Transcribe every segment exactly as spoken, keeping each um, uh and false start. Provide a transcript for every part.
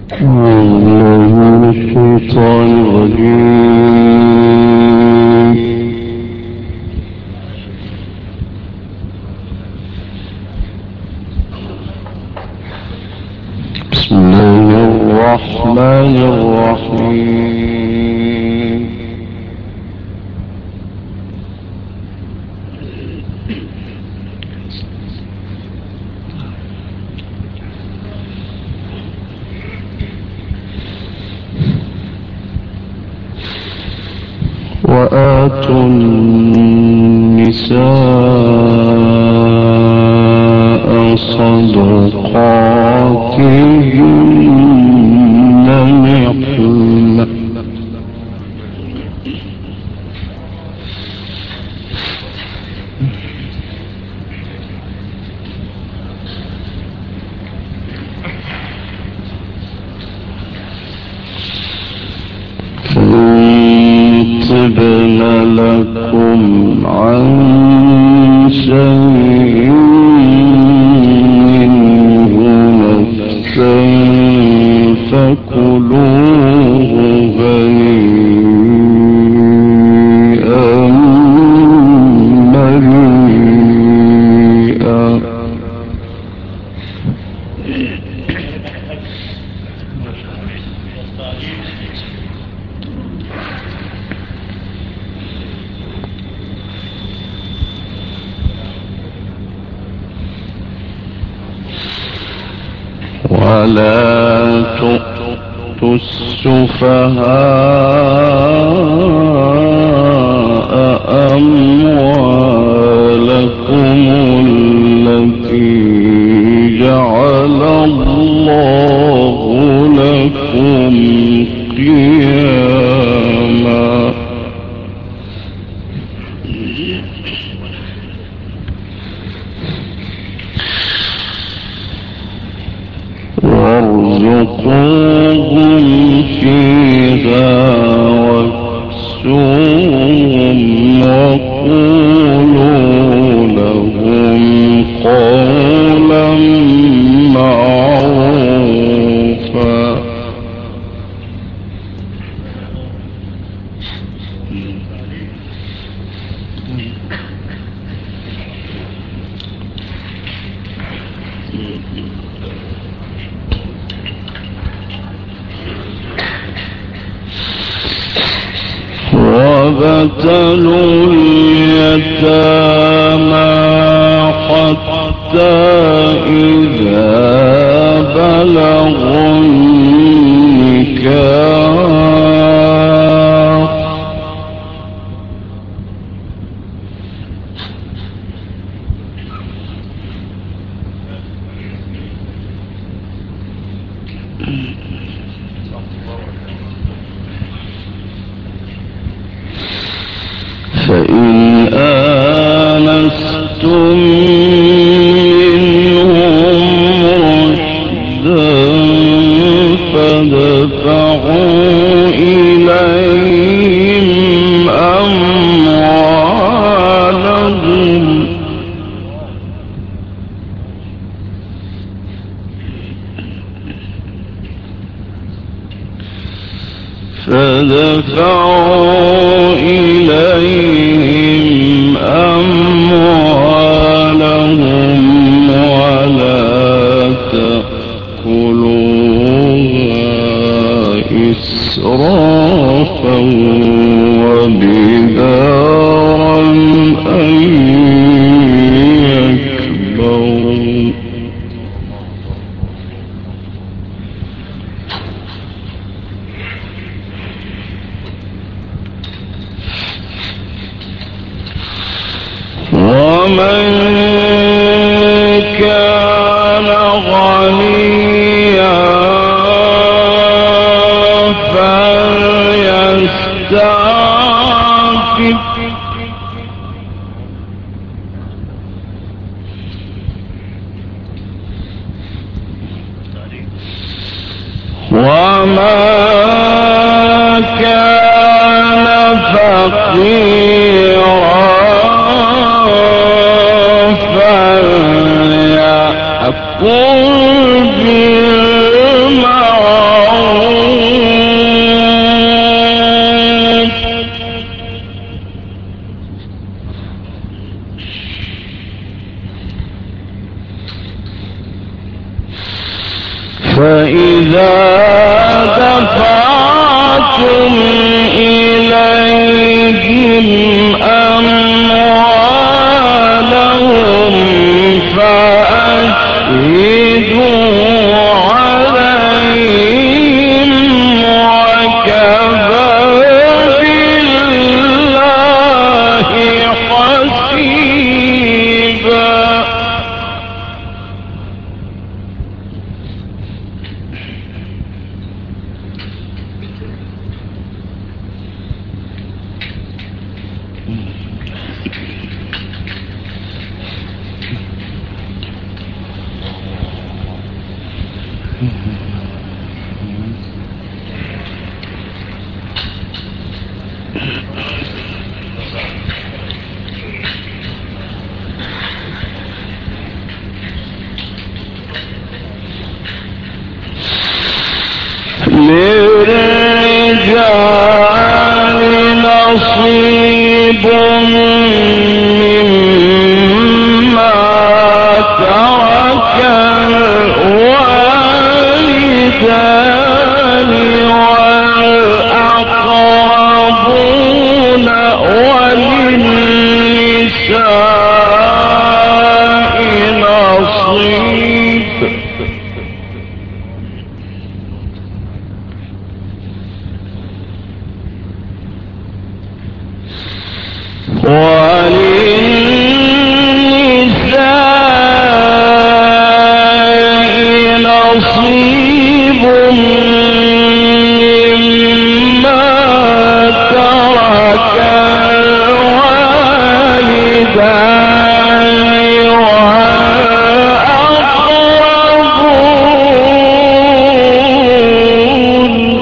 وآتوا النساء صدقاتهن نحلة طبن لكم عن شيء منه نفسا فكلوه هنيئا مريئا ولا تؤتوا السفهاء أموالكم التي جعل الله لكم قياما وارزقوهم فيها واكسوهم وقولوا لهم قولا معروفا وابتلوا اليتامى حتى إذا بلغوا النكاح فإن آنستم منهم رشدا فادفعوا إليهم أموالهم فادفعوا إليهم أموالهم ولا تأكلوها إسرافا وبدارا أن يكبروا ومن كان غنيا فليستعفف وما كان فقيرا فليأكل بالمعروف فإذا دفعتم إليهم أموالهم فأشهدوا عليهم وكفى بالله حسيبا. للرجال نصيب مما ترك الوالدان والأقربون وللنساء نصيب وللنساء نصيب مما ترك الوالدان والأقربون.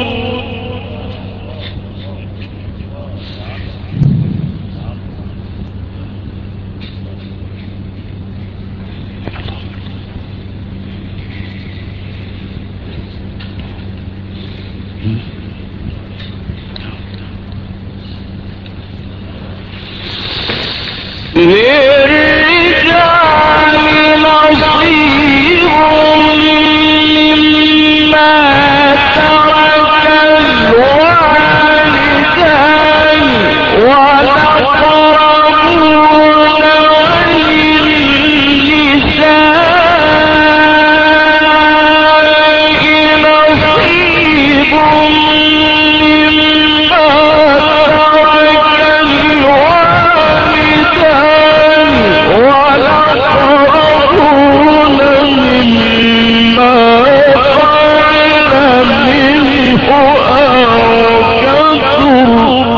للرجال نصيب مما ترك الوالدان والأقربون وللنساء نصيب مما ترك الوالدان والأقربون مما قل منه أو كثر.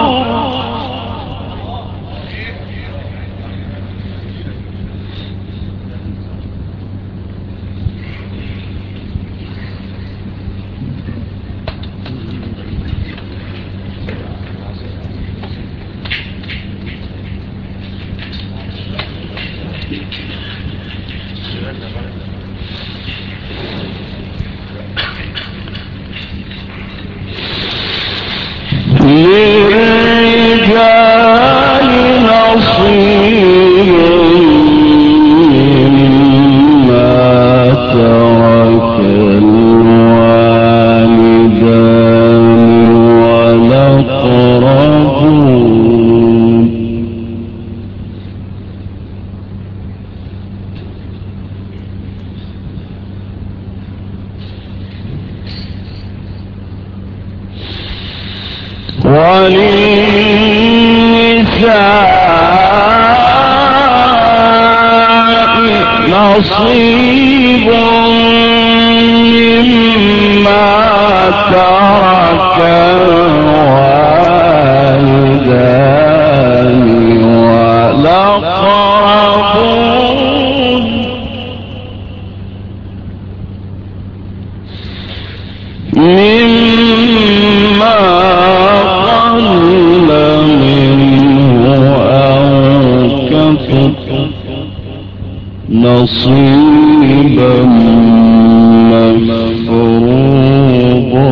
للرجال نصيب مما ترك الوالدان والأقربون. وللنساء نصيب مما ترك الوالدان والأقربون. مما نصيبا مفروضا.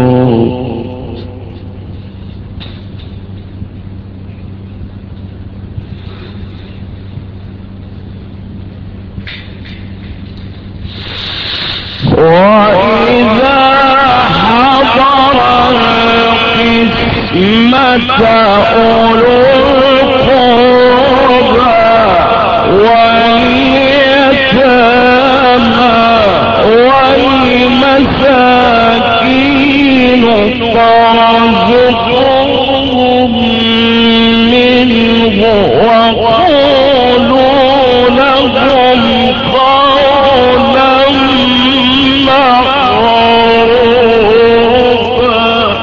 وإذا أولو القربى واليتامى والمساكين فارزقوهم منه وقولوا لهم قولا معروفا.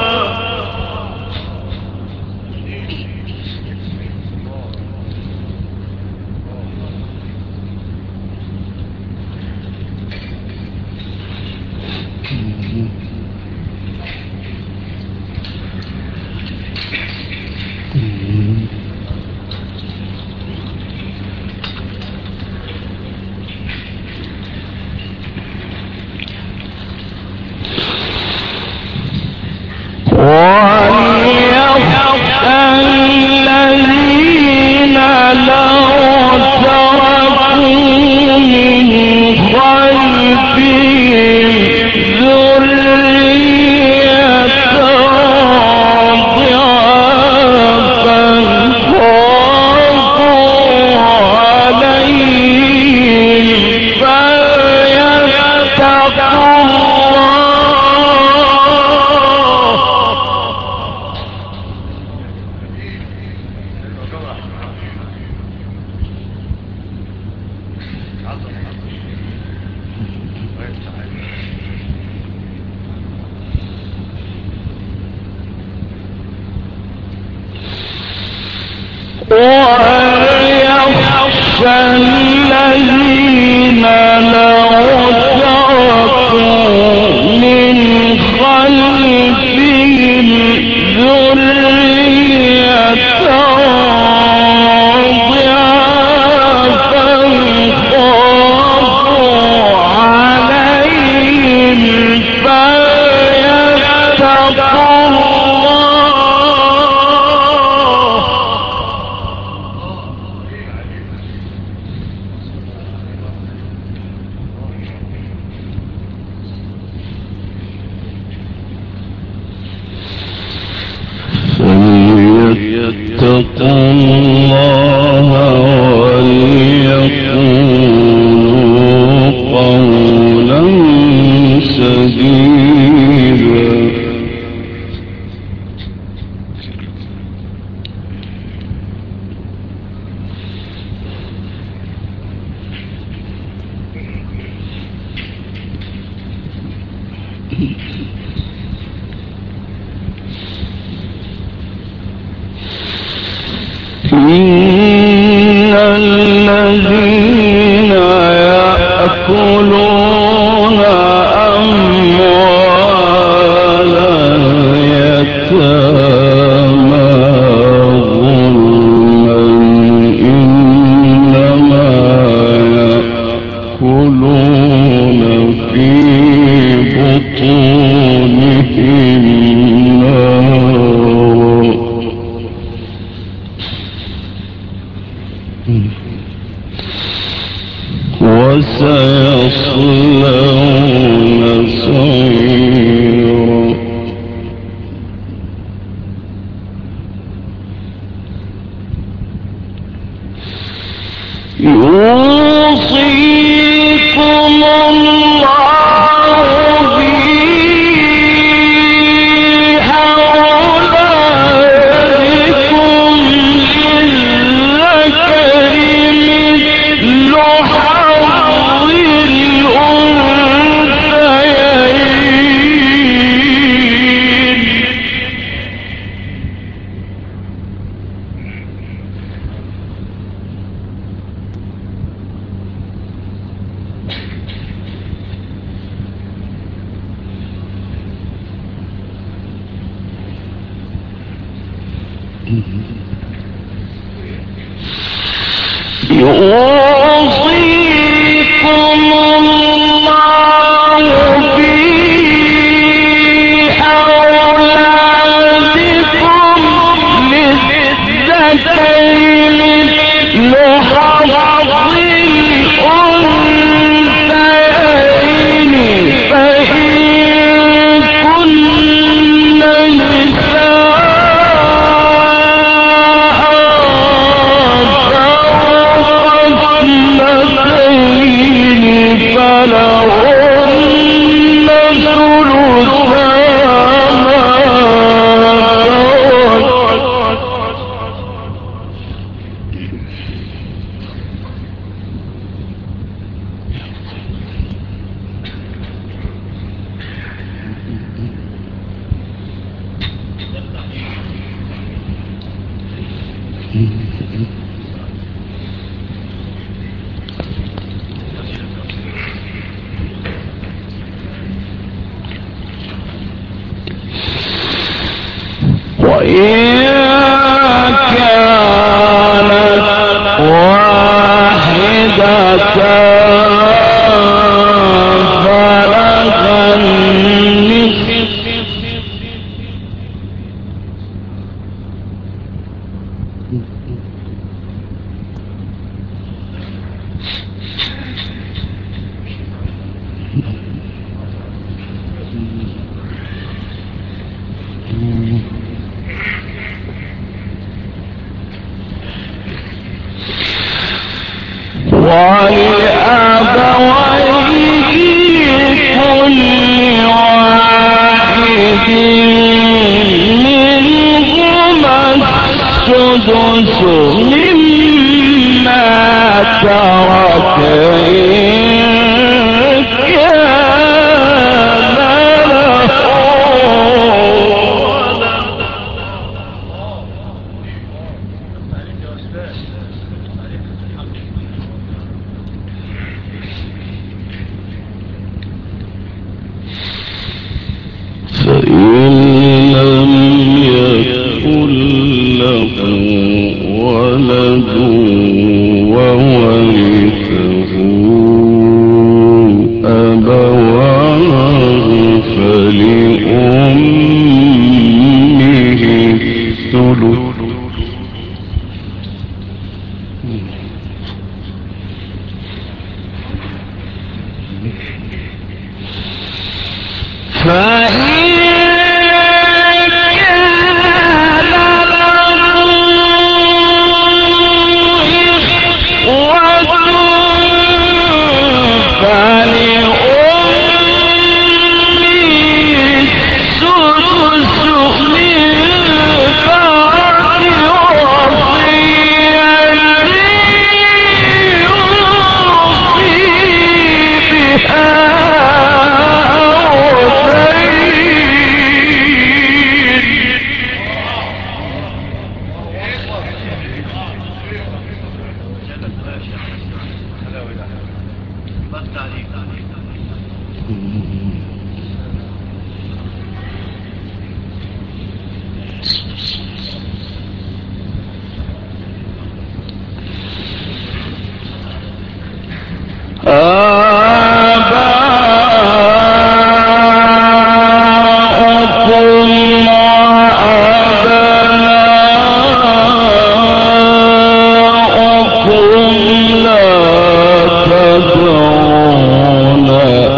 ويخشى الذين لو تركوا من خلفهم ذرية ضعافا خافوا عليهم فليتقوا اتقوا الله وليقولوا قولا سديدا. إن الذين يأكلون أموال اليتامى ظلما إنما يأكلون في بطونهم نارا وسيصلون سعيرا. يوصيكم الله في أولادكم للذكر مثل حظ الأنثيين. يوصيكم الله في أولادكم للذكر مثل حظ الأنثيين فإن كن نساء وإن كانت واحدة فلها النصف ولأبويه كل واحد منهما السدس مما ترك إن كان له فإن لم يكن له ولد وورثه أبواه فلأمه الثلث فإن كان له إخوة فلأمه السدس من بعد وصية يوصي بها آباؤكم وأبناؤكم لا تدرون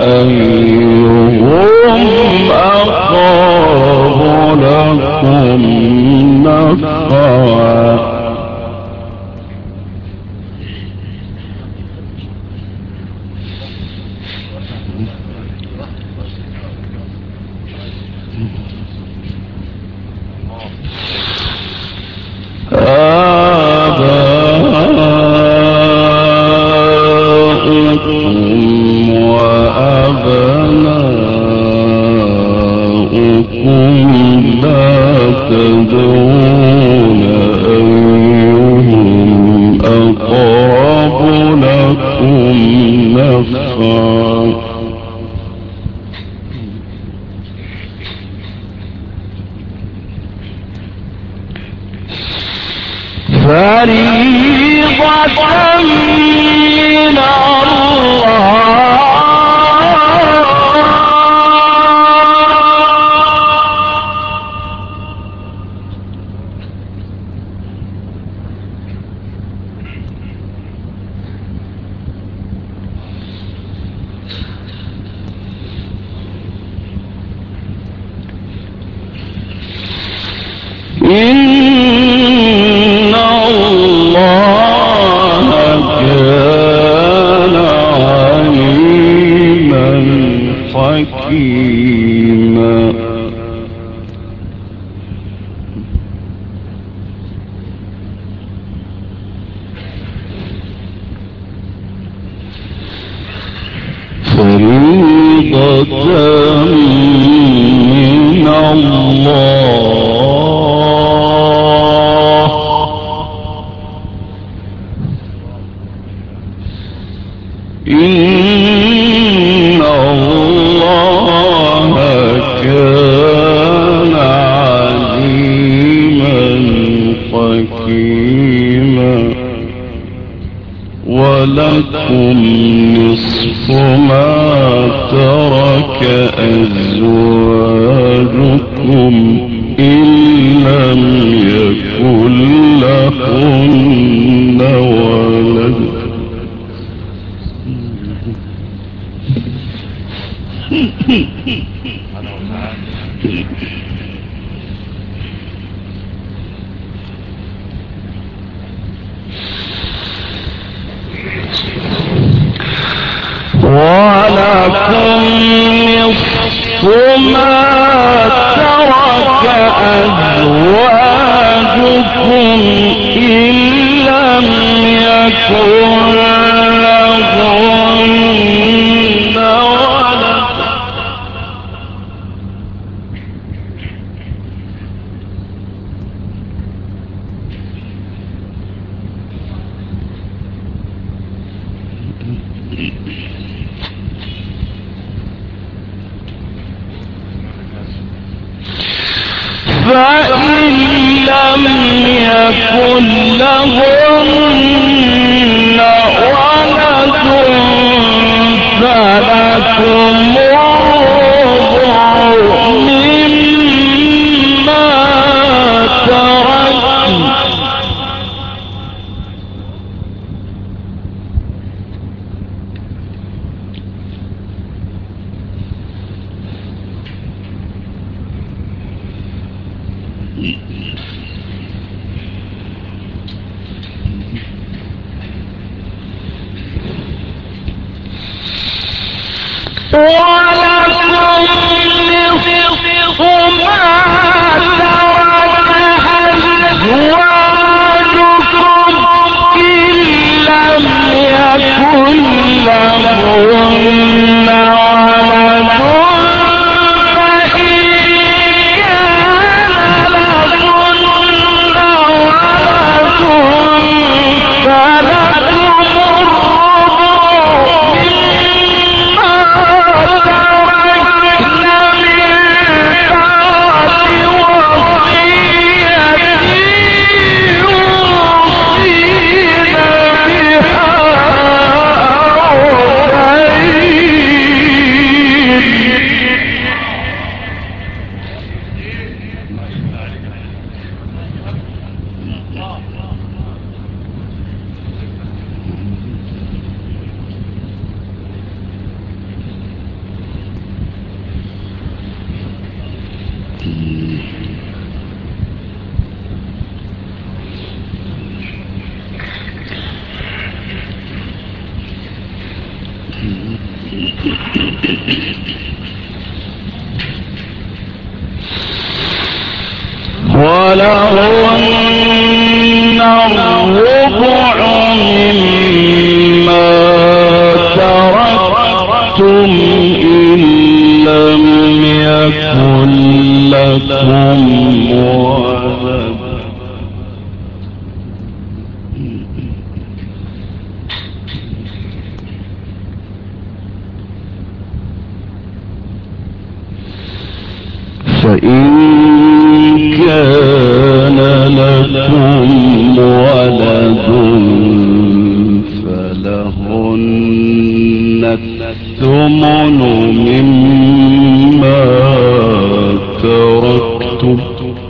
أيهم أقرب لكم نفعا آباؤكم وأبناؤكم لا تدرون أيهم أقرب لكم نفعا فريضة من الله إن الله كان عليما حكيما فريضة من الله فلكم نصف ما ترك أزواجكم إن لم يكن لهن ولد. ولكم نصف ما ترك أزواجكم إن لم يكن لهن ولد. فإن لم يكن لهن ولد فلكم الربع مما تركتم ولكم نصف ما ترك أزواجكم إن لم يكن لهن ولد فإن كان لهن ولد فلكم الربع ولهن الربع مما تركتم إن لم يكن لكم ولد. فإن كان لكم ولد فلهن الثمن مما تركتم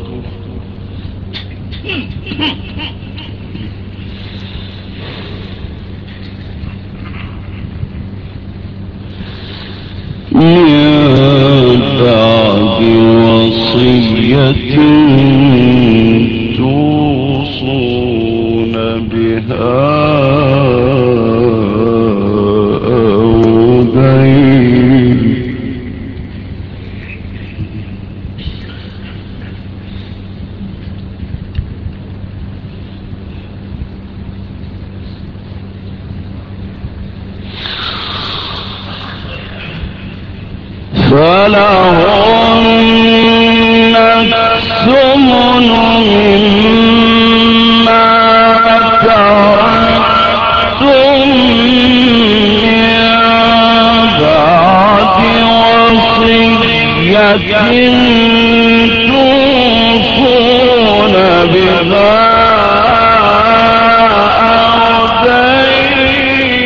من بعد وصية توصون بها أو دين. فلهن الثمن مما تركتم من بعد وصية توصون بها أو دين.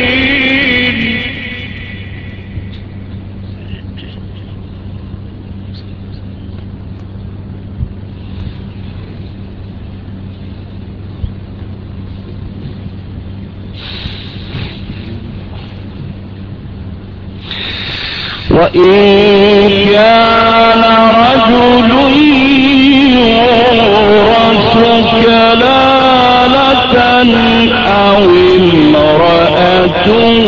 وإن كان رجل يورث كلالة أو امرأة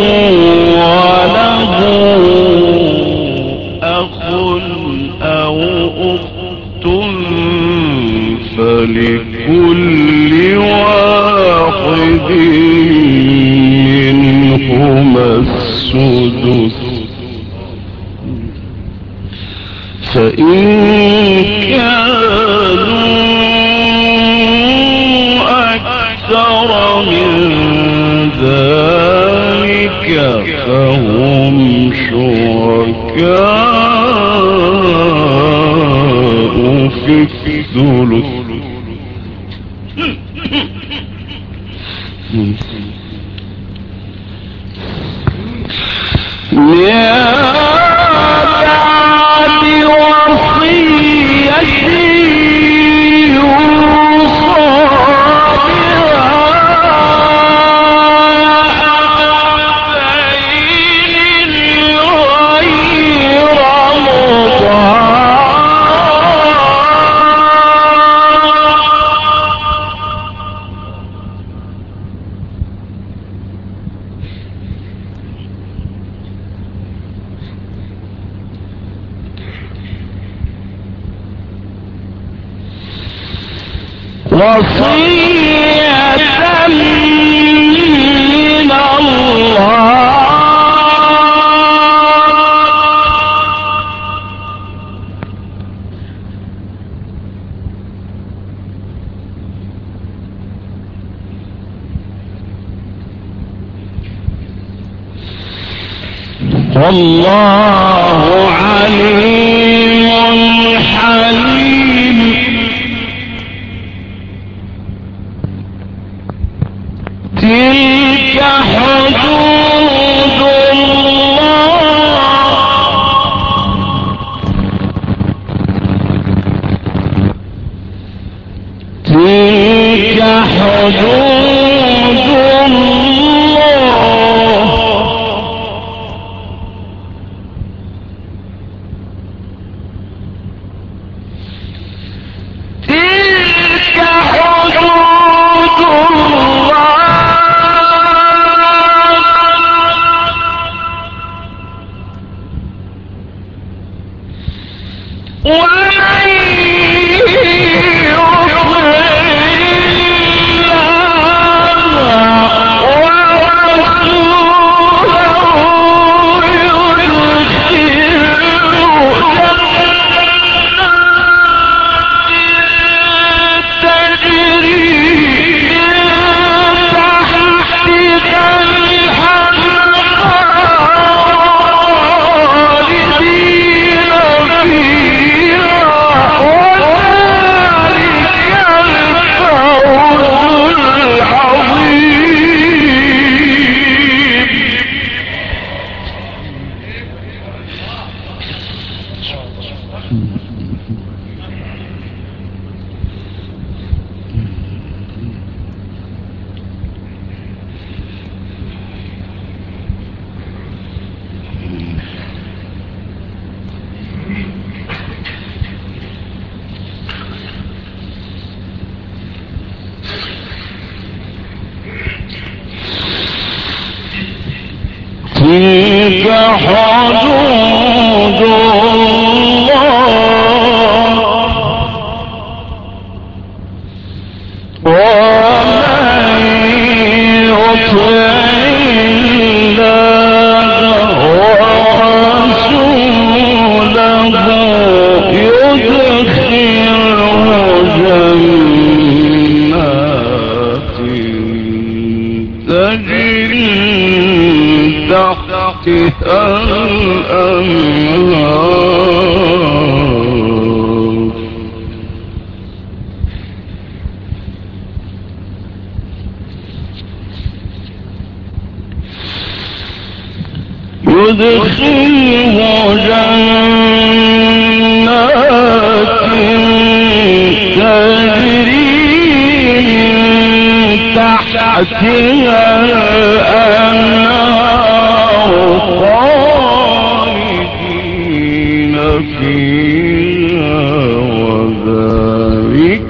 وله أخ أو أخت فلكل واحد منهما السدس فإن كانوا أكثر من ذلك فهم شركاء في الثلث وصية من الله والله عليم حليم تلك حدود الله تلك حدود الله تلك حدود الله ومن يطع الله ورسوله يدخله جنات تجري من تحتها الأنهار خالدين فيها وذلك الفوز العظيم. تلك حدود الله ومن يطع الله ورسوله يدخله جنات تجري تحتها الأنهار يدخله جنات تجري من تحتها الأنهار خالدين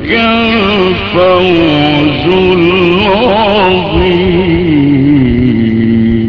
الفوز العظيم.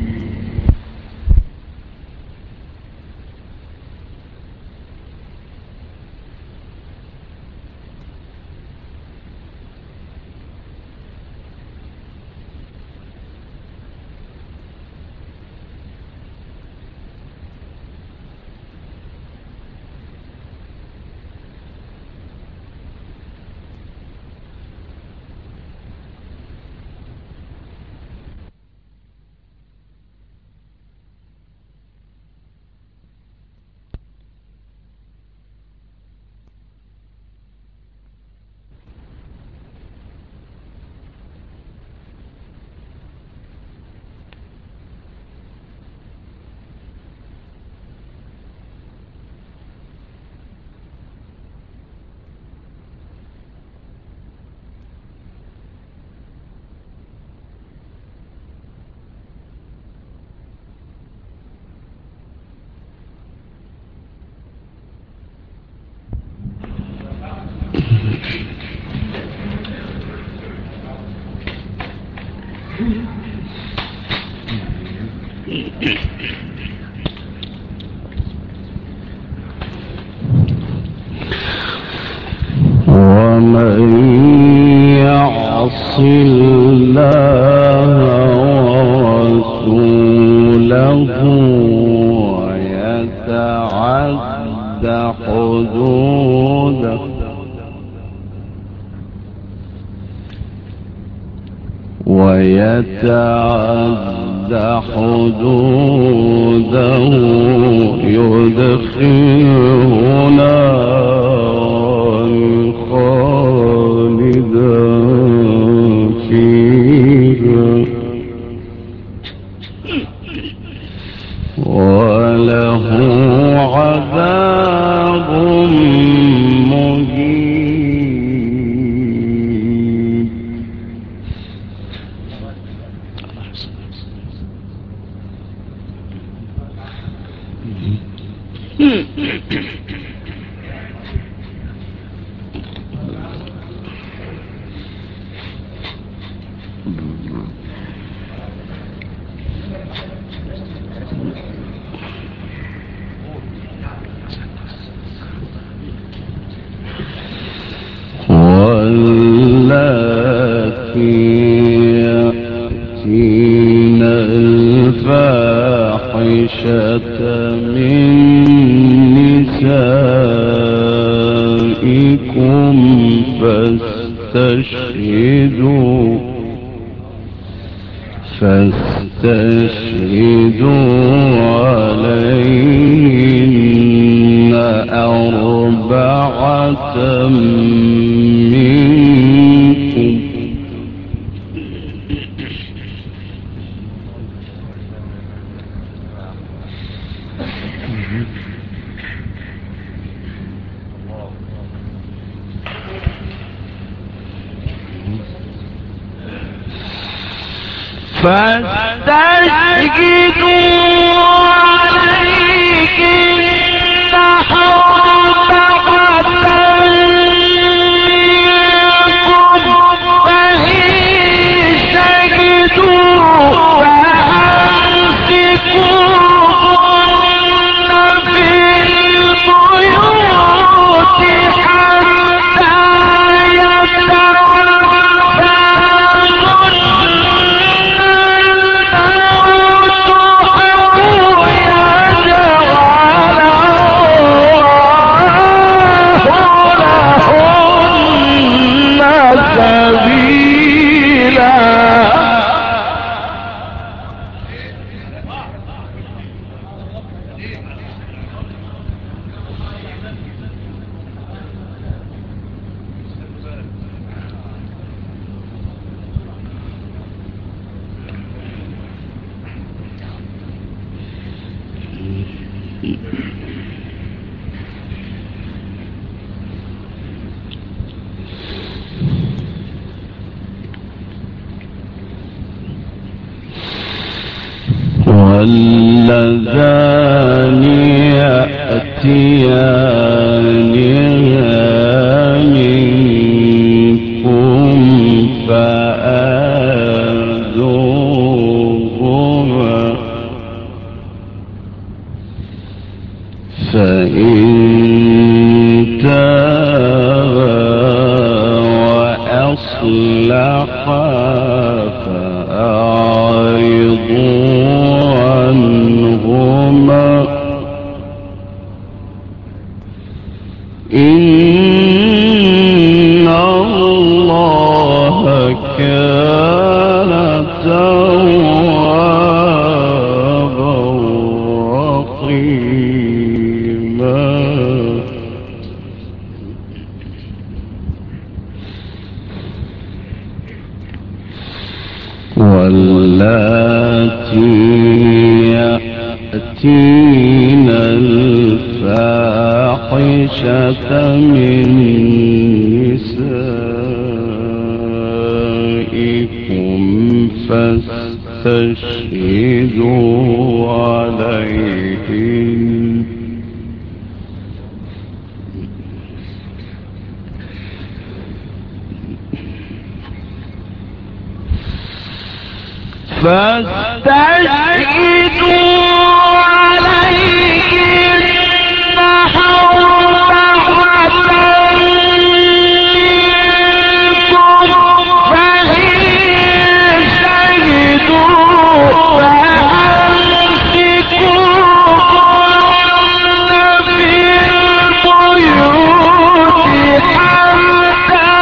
ومن يعص الله ورسوله ويتعد حدوده ويتعد حدوده يدخله نارا خالدا فيها وله عذاب مهين. واللاتي يأتين الفاحشة من نسائكم فاستشهدوا فاستشهدوا عليهن أربعة منكم فاستشهدوا عليهن أربعة منكم فإن شهدوا فأمسكوهن في البيوت حتى واللذان يأتيانها منكم أصلحا فأعرضوا عنهما إن الله كان توابا رحيما واللاتي يأتين الفاحشة من نسائكم فاستشهدوا عليهن فاستشهدوا عليهن أربعة منكم فإن شهدوا فأمسكوهن في البيوت حتى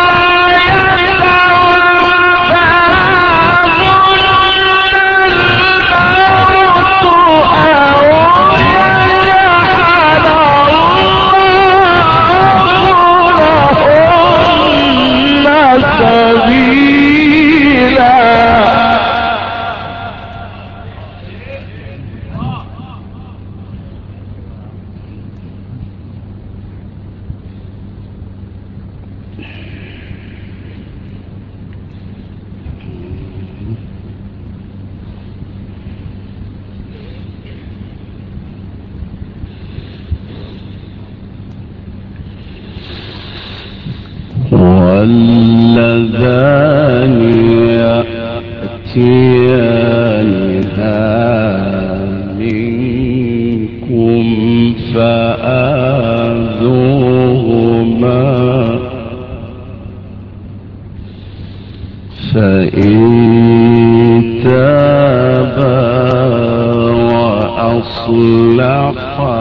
واللذان يأتيانها منكم فآذوهما فإن تابا وأصلحا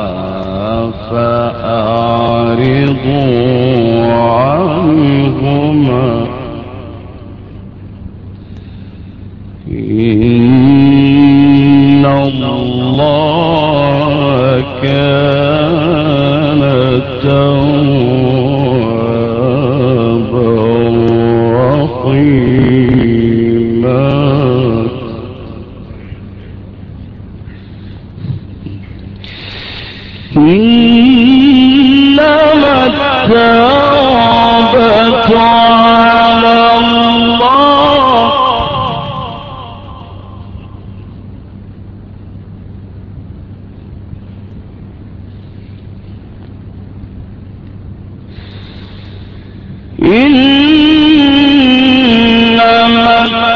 فأعرضوا عنهما إن الله كان توابا رحيما إنما التوبة على الله إنما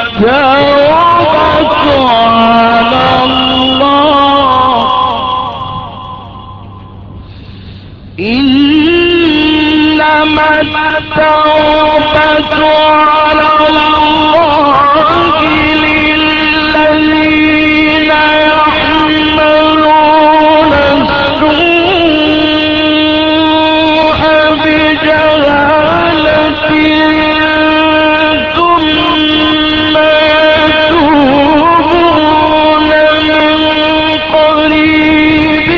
التوبة على الله إنما التوبة على الله للذين يحملون السوء بجهالة ثم يتوبون من قريب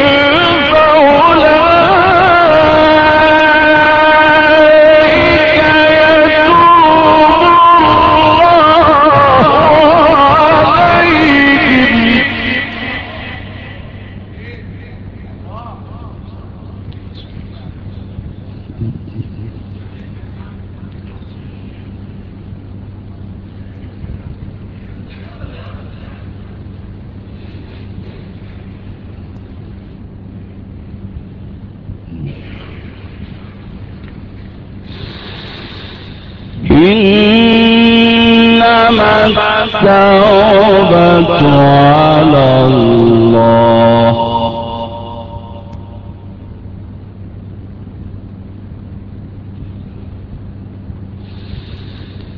إنما التوبة على الله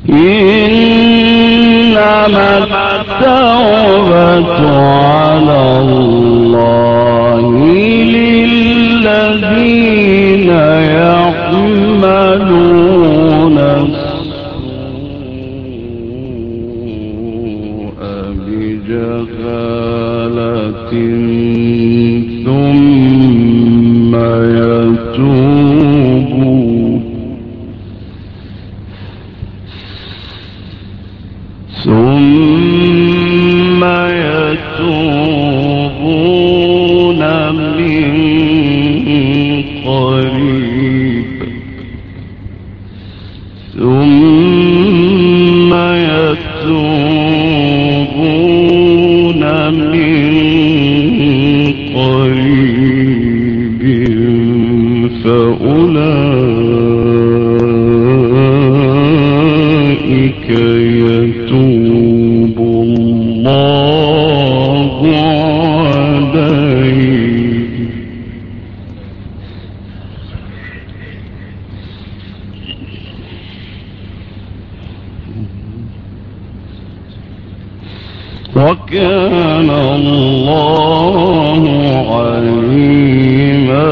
إنما التوبة على الله للذين يعملون السوء بجهالة ثم يتوبون ثم يتوبون من قريب ثم يتوبون من قريب فأولئك يتوب الله عليهم وكان الله عليما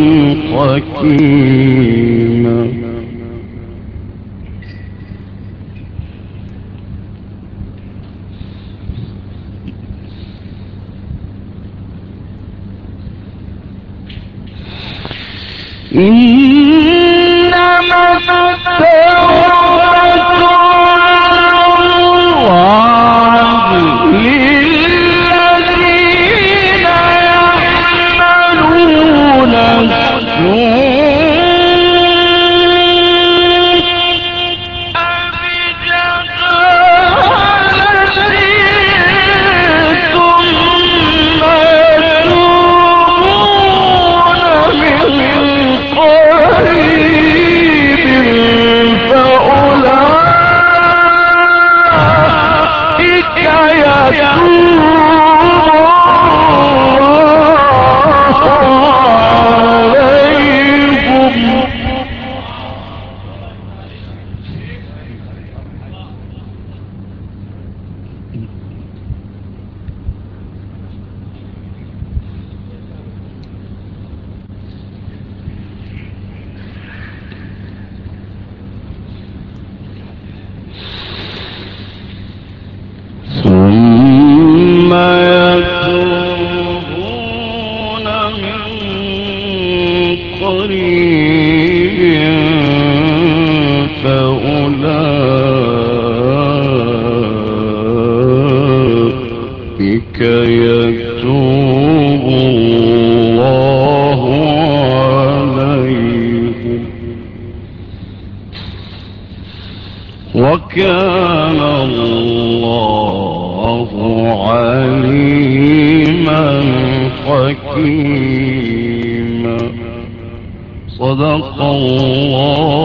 حكيما إنما التوبة للذين يعملون ثم يتوبون من قريب فأولئك يتوب الله عليهم وكان الله عليما حكيما صدق الله